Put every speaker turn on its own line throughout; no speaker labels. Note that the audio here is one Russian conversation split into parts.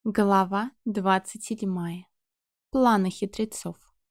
Глава 27. Планы хитрецов.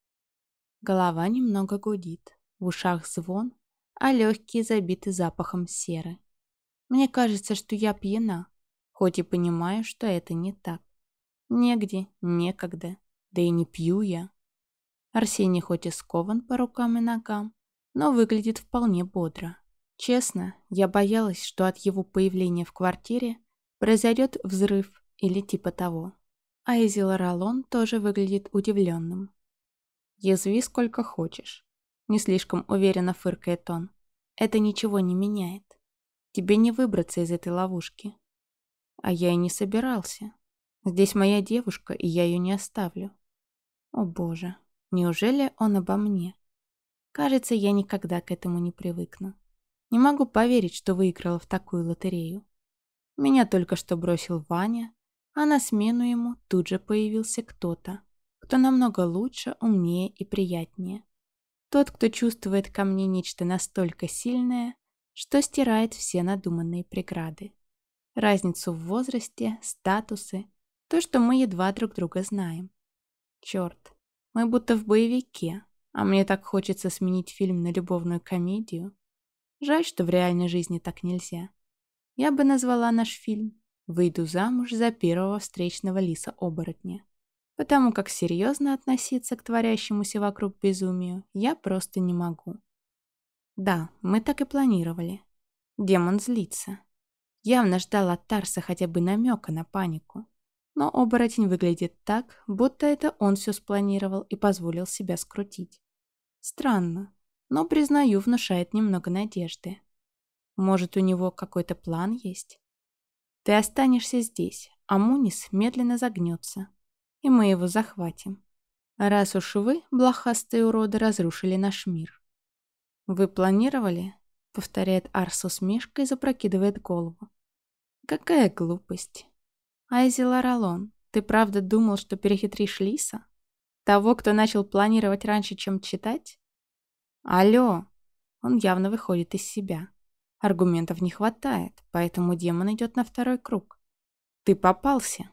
Голова немного гудит, в ушах звон, а легкие забиты запахом серы. Мне кажется, что я пьяна, хоть и понимаю, что это не так. Негде, некогда, да и не пью я. Арсений хоть и скован по рукам и ногам, но выглядит вполне бодро. Честно, я боялась, что от его появления в квартире произойдет взрыв или типа того. А Изила Ролон тоже выглядит удивленным. «Язви сколько хочешь», — не слишком уверенно фыркает он. «Это ничего не меняет. Тебе не выбраться из этой ловушки». А я и не собирался. Здесь моя девушка, и я ее не оставлю. О боже, неужели он обо мне? Кажется, я никогда к этому не привыкну. Не могу поверить, что выиграла в такую лотерею. Меня только что бросил Ваня, а на смену ему тут же появился кто-то, кто намного лучше, умнее и приятнее. Тот, кто чувствует ко мне нечто настолько сильное, что стирает все надуманные преграды. Разницу в возрасте, статусы, то, что мы едва друг друга знаем. Черт, мы будто в боевике, а мне так хочется сменить фильм на любовную комедию. Жаль, что в реальной жизни так нельзя. Я бы назвала наш фильм «Выйду замуж за первого встречного лиса-оборотня», потому как серьезно относиться к творящемуся вокруг безумию я просто не могу. Да, мы так и планировали. Демон злится. Явно ждал от Тарса хотя бы намека на панику. Но оборотень выглядит так, будто это он все спланировал и позволил себя скрутить. Странно, но, признаю, внушает немного надежды. Может, у него какой-то план есть? Ты останешься здесь, а Мунис медленно загнется, и мы его захватим. Раз уж вы, блохастые уроды, разрушили наш мир. Вы планировали? Повторяет Арс с усмешкой и запрокидывает голову. Какая глупость. Айзела Ролон, ты правда думал, что перехитришь Лиса? Того, кто начал планировать раньше, чем читать? Алло! Он явно выходит из себя. Аргументов не хватает, поэтому демон идет на второй круг. Ты попался.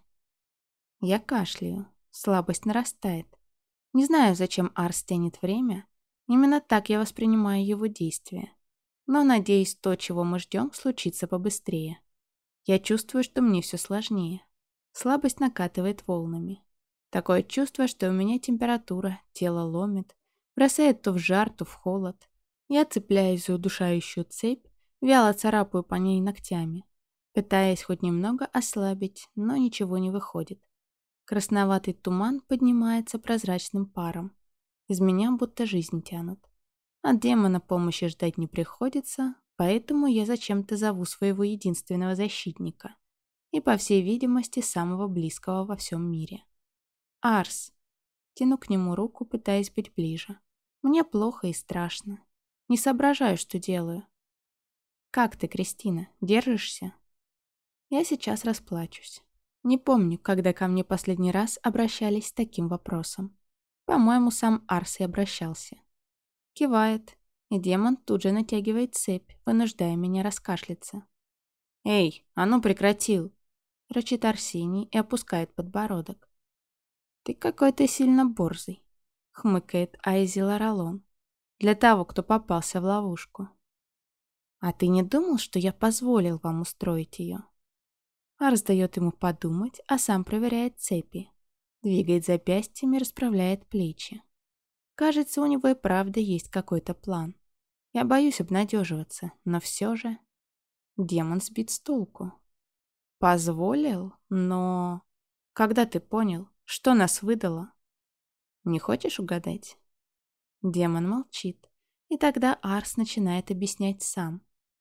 Я кашляю. Слабость нарастает. Не знаю, зачем Арс тянет время. Именно так я воспринимаю его действия. Но, надеюсь, то, чего мы ждем, случится побыстрее. Я чувствую, что мне все сложнее. Слабость накатывает волнами. Такое чувство, что у меня температура, тело ломит, бросает то в жар, то в холод. Я цепляюсь за удушающую цепь, вяло царапаю по ней ногтями, пытаясь хоть немного ослабить, но ничего не выходит. Красноватый туман поднимается прозрачным паром. Из меня будто жизнь тянут. От демона помощи ждать не приходится, поэтому я зачем-то зову своего единственного защитника и, по всей видимости, самого близкого во всем мире. Арс. Тяну к нему руку, пытаясь быть ближе. Мне плохо и страшно. Не соображаю, что делаю. «Как ты, Кристина? Держишься?» Я сейчас расплачусь. Не помню, когда ко мне последний раз обращались с таким вопросом. По-моему, сам Арс и обращался. Кивает, и демон тут же натягивает цепь, вынуждая меня раскашляться. «Эй, а ну прекратил!» — рычит Арсений и опускает подбородок. «Ты какой-то сильно борзый», — хмыкает Айзела Ролон. «Для того, кто попался в ловушку». «А ты не думал, что я позволил вам устроить ее?» Арс дает ему подумать, а сам проверяет цепи. Двигает запястьями, расправляет плечи. Кажется, у него и правда есть какой-то план. Я боюсь обнадеживаться, но все же... Демон сбит с толку. Позволил, но... Когда ты понял, что нас выдало? Не хочешь угадать? Демон молчит, и тогда Арс начинает объяснять сам.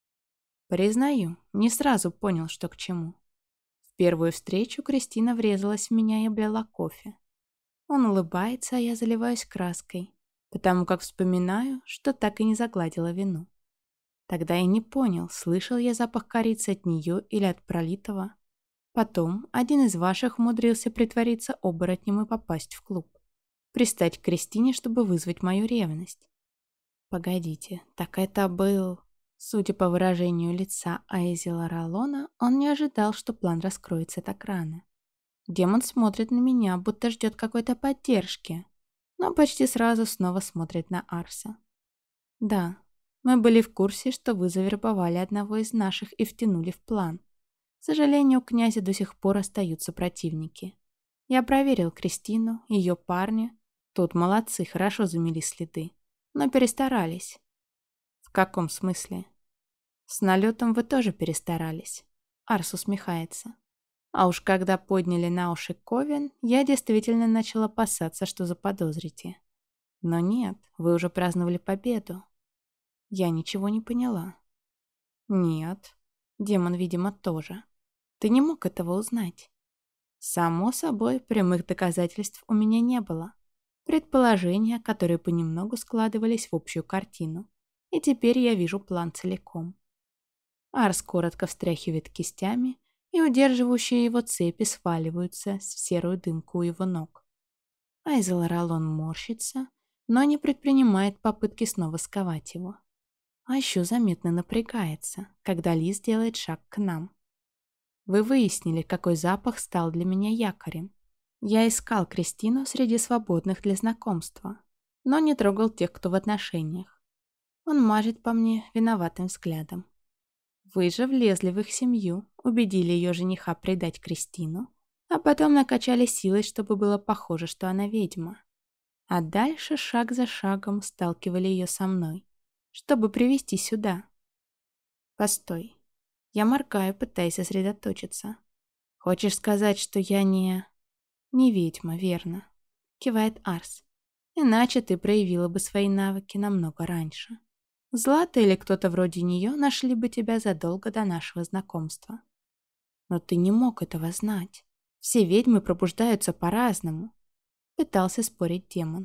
Признаю, не сразу понял, что к чему. В первую встречу Кристина врезалась в меня и облила кофе. Он улыбается, а я заливаюсь краской, потому как вспоминаю, что так и не загладила вину. Тогда я не понял, слышал я запах корицы от нее или от пролитого. Потом один из ваших умудрился притвориться оборотнем и попасть в клуб. Пристать к Кристине, чтобы вызвать мою ревность. Погодите, так это был... Судя по выражению лица Айзела Ролона, он не ожидал, что план раскроется так рано. Демон смотрит на меня, будто ждет какой-то поддержки, но почти сразу снова смотрит на Арса. Да, мы были в курсе, что вы завербовали одного из наших и втянули в план. К сожалению, у князя до сих пор остаются противники. Я проверил Кристину, ее парня. Тут молодцы, хорошо замели следы, но перестарались. В каком смысле? С налетом вы тоже перестарались. Арс усмехается. А уж когда подняли на уши Ковен, я действительно начал опасаться, что заподозрите. Но нет, вы уже праздновали победу. Я ничего не поняла. Нет, демон, видимо, тоже. Ты не мог этого узнать. Само собой, прямых доказательств у меня не было. Предположения, которые понемногу складывались в общую картину. И теперь я вижу план целиком. Арс коротко встряхивает кистями, и удерживающие его цепи сваливаются в серую дымку у его ног. Айзел Ролон морщится, но не предпринимает попытки снова сковать его. А еще заметно напрягается, когда Лиз делает шаг к нам. Вы выяснили, какой запах стал для меня якорем. Я искал Кристину среди свободных для знакомства, но не трогал тех, кто в отношениях. Он мажет по мне виноватым взглядом. Вы же влезли в их семью, убедили ее жениха предать Кристину, а потом накачали силой, чтобы было похоже, что она ведьма. А дальше шаг за шагом сталкивали ее со мной, чтобы привести сюда. Постой. Я моргаю, пытаясь сосредоточиться. Хочешь сказать, что я не... Не ведьма, верно? Кивает Арс. Иначе ты проявила бы свои навыки намного раньше. Злата или кто-то вроде нее нашли бы тебя задолго до нашего знакомства. Но ты не мог этого знать. Все ведьмы пробуждаются по-разному. Пытался спорить демон.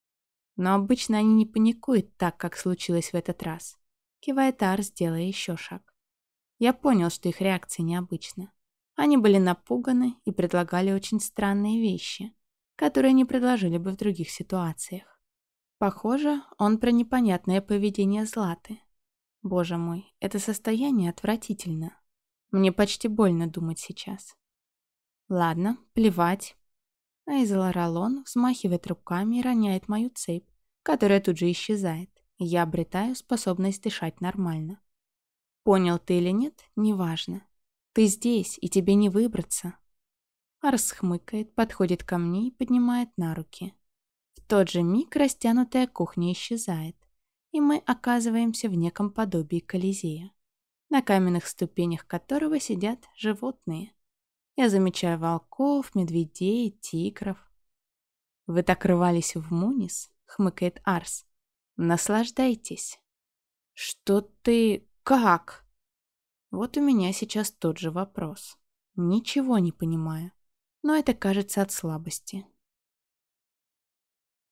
Но обычно они не паникуют так, как случилось в этот раз. Кивает Арс, делая еще шаг. Я понял, что их реакция необычна. Они были напуганы и предлагали очень странные вещи, которые не предложили бы в других ситуациях. Похоже, он про непонятное поведение Златы. Боже мой, это состояние отвратительно. Мне почти больно думать сейчас. Ладно, плевать. Айзел Ролон взмахивает руками и роняет мою цепь, которая тут же исчезает, и я обретаю способность дышать нормально. Понял ты или нет, неважно. Ты здесь, и тебе не выбраться. Арс хмыкает, подходит ко мне и поднимает на руки. В тот же миг растянутая кухня исчезает, и мы оказываемся в неком подобии Колизея, на каменных ступенях которого сидят животные. Я замечаю волков, медведей, тигров. «Вы так рвались в Мунис?» — хмыкает Арс. «Наслаждайтесь». «Что ты... как?» Вот у меня сейчас тот же вопрос. Ничего не понимаю, но это кажется от слабости.